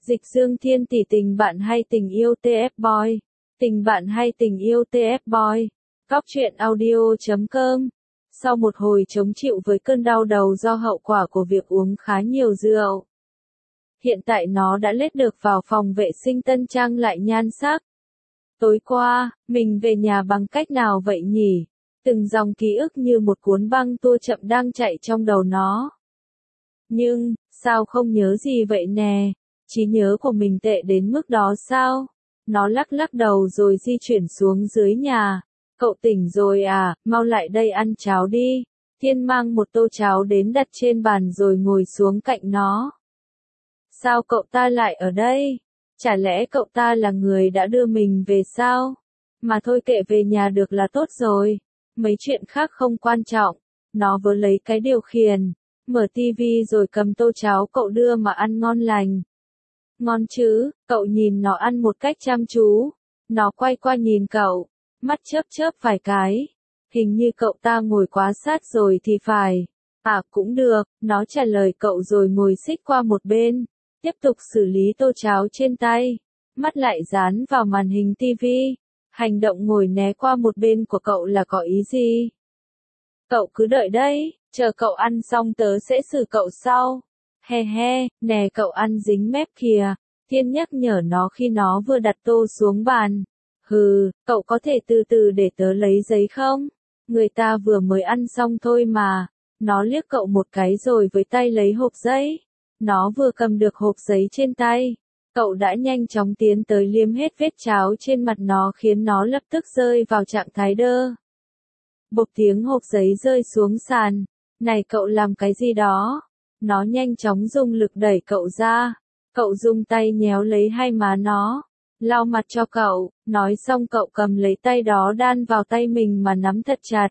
Dịch Dương Thiên tỷ, tình bạn hay tình yêu TF Boy? Tình bạn hay tình yêu TF Boy? Góc truyện audio.com. Sau một hồi chống chịu với cơn đau đầu do hậu quả của việc uống khá nhiều rượu, hiện tại nó đã lết được vào phòng vệ sinh tân trang lại nhan sắc. Tối qua, mình về nhà bằng cách nào vậy nhỉ? Từng dòng ký ức như một cuốn băng tua chậm đang chạy trong đầu nó. Nhưng, sao không nhớ gì vậy nè? Trí nhớ của mình tệ đến mức đó sao? Nó lắc lắc đầu rồi di chuyển xuống dưới nhà. Cậu tỉnh rồi à, mau lại đây ăn cháo đi. Thiên mang một tô cháo đến đặt trên bàn rồi ngồi xuống cạnh nó. Sao cậu ta lại ở đây? Chả lẽ cậu ta là người đã đưa mình về sao? Mà thôi kệ, về nhà được là tốt rồi. Mấy chuyện khác không quan trọng. Nó vớ lấy cái điều khiển, mở tivi rồi cầm tô cháo cậu đưa mà ăn ngon lành. Ngon chứ, cậu nhìn nó ăn một cách chăm chú. Nó quay qua nhìn cậu, mắt chớp chớp vài cái. Hình như cậu ta ngồi quá sát rồi thì phải. À cũng được, nó trả lời cậu rồi ngồi xích qua một bên, tiếp tục xử lý tô cháo trên tay. Mắt lại dán vào màn hình tivi. Hành động ngồi né qua một bên của cậu là có ý gì? Cậu cứ đợi đấy, chờ cậu ăn xong tớ sẽ xử cậu sau. He he, nè cậu ăn dính mép kìa. Thiên nhắc nhở nó khi nó vừa đặt tô xuống bàn. Hừ, cậu có thể từ từ để tớ lấy giấy không? Người ta vừa mới ăn xong thôi mà. Nó liếc cậu một cái rồi với tay lấy hộp giấy. Nó vừa cầm được hộp giấy trên tay, cậu đã nhanh chóng tiến tới liếm hết vết cháo trên mặt nó khiến nó lập tức rơi vào trạng thái đơ. Bộp tiếng hộp giấy rơi xuống sàn. Này cậu làm cái gì đó? Nó nhanh chóng dùng lực đẩy cậu ra. Cậu dùng tay nhéo lấy hai má nó, lau mặt cho cậu. Nói xong cậu cầm lấy tay đó đan vào tay mình mà nắm thật chặt.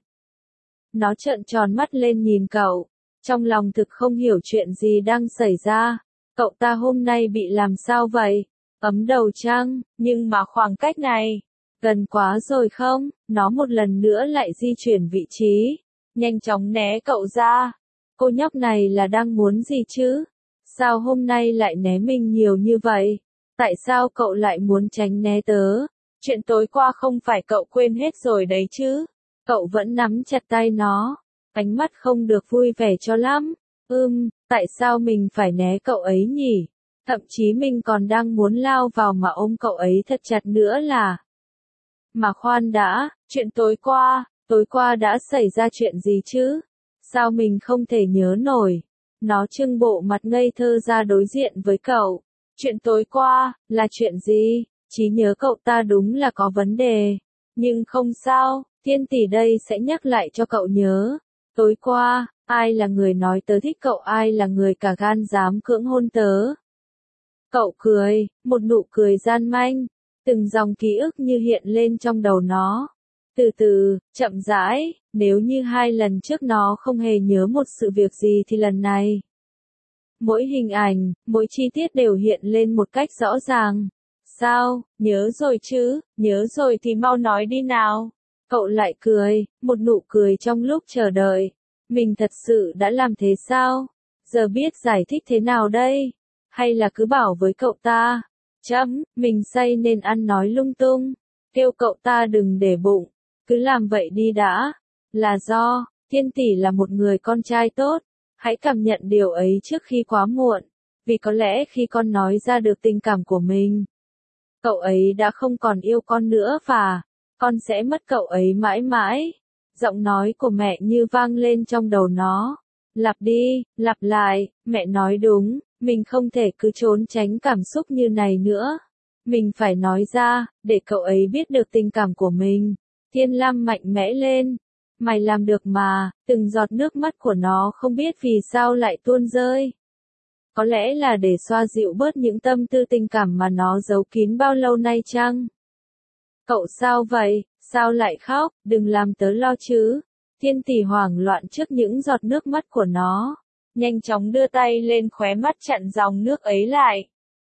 Nó trợn tròn mắt lên nhìn cậu, trong lòng thực không hiểu chuyện gì đang xảy ra. Cậu ta hôm nay bị làm sao vậy? Ấm đầu chăng? Nhưng mà khoảng cách này gần quá rồi không? Nó một lần nữa lại di chuyển vị trí, nhanh chóng né cậu ra. Cô nhóc này là đang muốn gì chứ? Sao hôm nay lại né mình nhiều như vậy? Tại sao cậu lại muốn tránh né tớ? Chuyện tối qua không phải cậu quên hết rồi đấy chứ? Cậu vẫn nắm chặt tay nó, ánh mắt không được vui vẻ cho lắm. Tại sao mình phải né cậu ấy nhỉ? Thậm chí mình còn đang muốn lao vào mà ôm cậu ấy thật chặt nữa là. Mà khoan đã, chuyện tối qua đã xảy ra chuyện gì chứ? Sao mình không thể nhớ nổi? Nó trưng bộ mặt ngây thơ ra đối diện với cậu. Chuyện tối qua, là chuyện gì? Trí nhớ cậu ta đúng là có vấn đề. Nhưng không sao, Thiên tỷ đây sẽ nhắc lại cho cậu nhớ. Tối qua, ai là người nói tớ thích cậu, ai là người cả gan dám cưỡng hôn tớ? Cậu cười, một nụ cười gian manh. Từng dòng ký ức như hiện lên trong đầu nó. Từ từ, chậm rãi, nếu như 2 lần trước nó không hề nhớ một sự việc gì thì lần này, mỗi hình ảnh, mỗi chi tiết đều hiện lên một cách rõ ràng. Sao, nhớ rồi chứ, nhớ rồi thì mau nói đi nào. Cậu lại cười, một nụ cười trong lúc chờ đợi. Mình thật sự đã làm thế sao? Giờ biết giải thích thế nào đây? Hay là cứ bảo với cậu ta? Mình say nên ăn nói lung tung. Kêu cậu ta đừng để bụng. Cứ làm vậy đi đã. Là do, Thiên tỷ là một người con trai tốt. Hãy cảm nhận điều ấy trước khi quá muộn. Vì có lẽ khi con nói ra được tình cảm của mình, cậu ấy đã không còn yêu con nữa và con sẽ mất cậu ấy mãi mãi. Giọng nói của mẹ như vang lên trong đầu nó. Lặp đi, lặp lại, mẹ nói đúng, mình không thể cứ trốn tránh cảm xúc như này nữa. Mình phải nói ra, để cậu ấy biết được tình cảm của mình. Thiên Lam mạnh mẽ lên. Mày làm được mà, từng giọt nước mắt của nó không biết vì sao lại tuôn rơi. Có lẽ là để xoa dịu bớt những tâm tư tình cảm mà nó giấu kín bao lâu nay chăng? Cậu sao vậy? Sao lại khóc? Đừng làm tớ lo chứ. Thiên tỷ hoảng loạn trước những giọt nước mắt của nó. Nhanh chóng đưa tay lên khóe mắt chặn dòng nước ấy lại.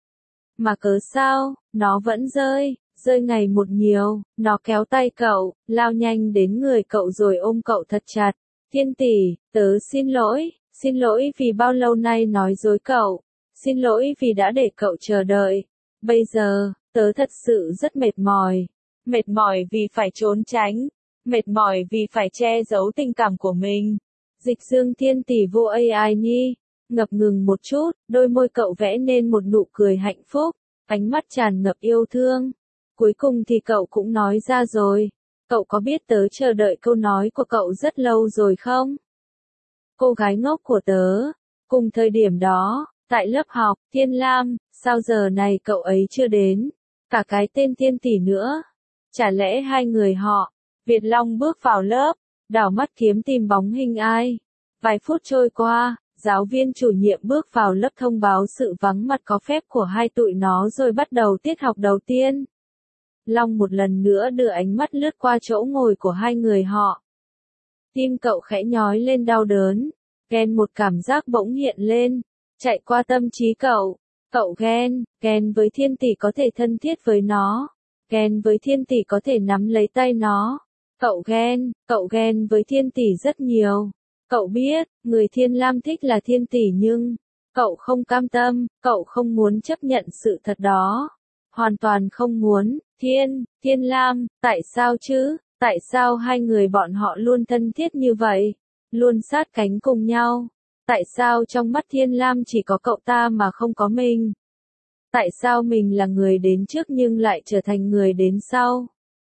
Mà cớ sao? Nó vẫn rơi ngày một nhiều. Nó kéo tay cậu, lao nhanh đến người cậu rồi ôm cậu thật chặt. Thiên tỷ, tớ xin lỗi vì bao lâu nay nói dối cậu. Xin lỗi vì đã để cậu chờ đợi. Bây giờ, tớ thật sự rất mệt mỏi. Mệt mỏi vì phải trốn tránh. Mệt mỏi vì phải che giấu tình cảm của mình. Dịch Dương Thiên Tỷ vô AI nhi. Ngập ngừng một chút, đôi môi cậu vẽ nên một nụ cười hạnh phúc, ánh mắt tràn ngập yêu thương. Cuối cùng thì cậu cũng nói ra rồi. Cậu có biết tớ chờ đợi câu nói của cậu rất lâu rồi không? Cô gái ngốc của tớ. Cùng thời điểm đó, tại lớp học, Thiên Lam, sao giờ này cậu ấy chưa đến? Cả cái tên Thiên Tỷ nữa. Chả lẽ hai người họ? Việt Long bước vào lớp, đảo mắt kiếm tìm bóng hình ai. Vài phút trôi qua, giáo viên chủ nhiệm bước vào lớp thông báo sự vắng mặt có phép của hai tụi nó rồi bắt đầu tiết học đầu tiên. Long một lần nữa đưa ánh mắt lướt qua chỗ ngồi của hai người họ. Tim cậu khẽ nhói lên đau đớn. Ghen một cảm giác bỗng hiện lên, chạy qua tâm trí cậu. Cậu ghen với Thiên Tỷ có thể thân thiết với nó. Ghen với Thiên Tỷ có thể nắm lấy tay nó. Cậu ghen với Thiên Tỷ rất nhiều. Cậu biết, người Thiên Lam thích là Thiên Tỷ nhưng, cậu không cam tâm, cậu không muốn chấp nhận sự thật đó. Hoàn toàn không muốn. Thiên Lam, tại sao chứ? Tại sao hai người bọn họ luôn thân thiết như vậy? Luôn sát cánh cùng nhau? Tại sao trong mắt Thiên Lam chỉ có cậu ta mà không có mình? Tại sao mình là người đến trước nhưng lại trở thành người đến sau?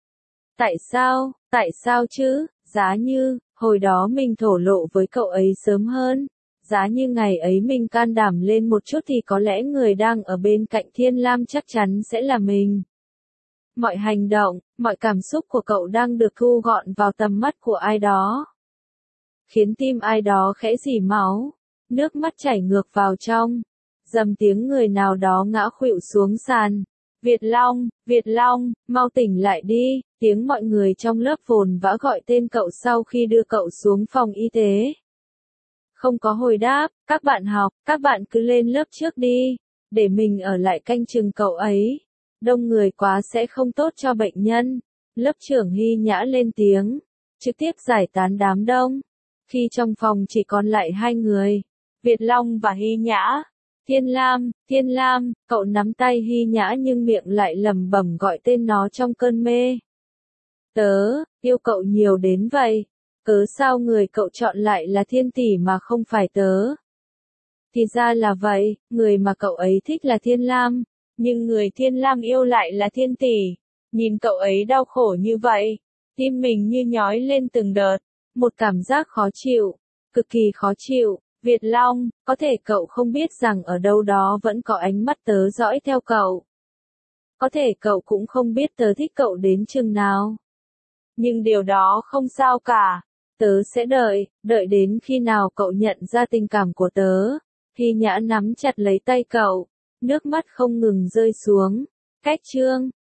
Tại sao chứ? Giá như, hồi đó mình thổ lộ với cậu ấy sớm hơn. Giá như ngày ấy mình can đảm lên một chút thì có lẽ người đang ở bên cạnh Thiên Lam chắc chắn sẽ là mình. Mọi hành động, mọi cảm xúc của cậu đang được thu gọn vào tầm mắt của ai đó. Khiến tim ai đó khẽ rỉ máu. Nước mắt chảy ngược vào trong. Dầm tiếng người nào đó ngã khuỵu xuống sàn. Việt Long, mau tỉnh lại đi. Tiếng mọi người trong lớp vồn vã gọi tên cậu sau khi đưa cậu xuống phòng y tế. Không có hồi đáp, các bạn cứ lên lớp trước đi. Để mình ở lại canh chừng cậu ấy. Đông người quá sẽ không tốt cho bệnh nhân. Lớp trưởng Hy Nhã lên tiếng. Trực tiếp giải tán đám đông. Khi trong phòng chỉ còn lại hai người. Việt Long và Hy Nhã. Thiên Lam, cậu nắm tay Hy Nhã nhưng miệng lại lẩm bẩm gọi tên nó trong cơn mê. Tớ, yêu cậu nhiều đến vậy. Cớ sao người cậu chọn lại là Thiên Tỷ mà không phải tớ? Thì ra là vậy, người mà cậu ấy thích là Thiên Lam. Nhưng người Thiên Lam yêu lại là Thiên Tỷ. Nhìn cậu ấy đau khổ như vậy. Tim mình như nhói lên từng đợt. Một cảm giác khó chịu. Cực kỳ khó chịu. Việt Long, có thể cậu không biết rằng ở đâu đó vẫn có ánh mắt tớ dõi theo cậu. Có thể cậu cũng không biết tớ thích cậu đến chừng nào. Nhưng điều đó không sao cả. Tớ sẽ đợi đến khi nào cậu nhận ra tình cảm của tớ. Hy Nhã nắm chặt lấy tay cậu. Nước mắt không ngừng rơi xuống. Cách chương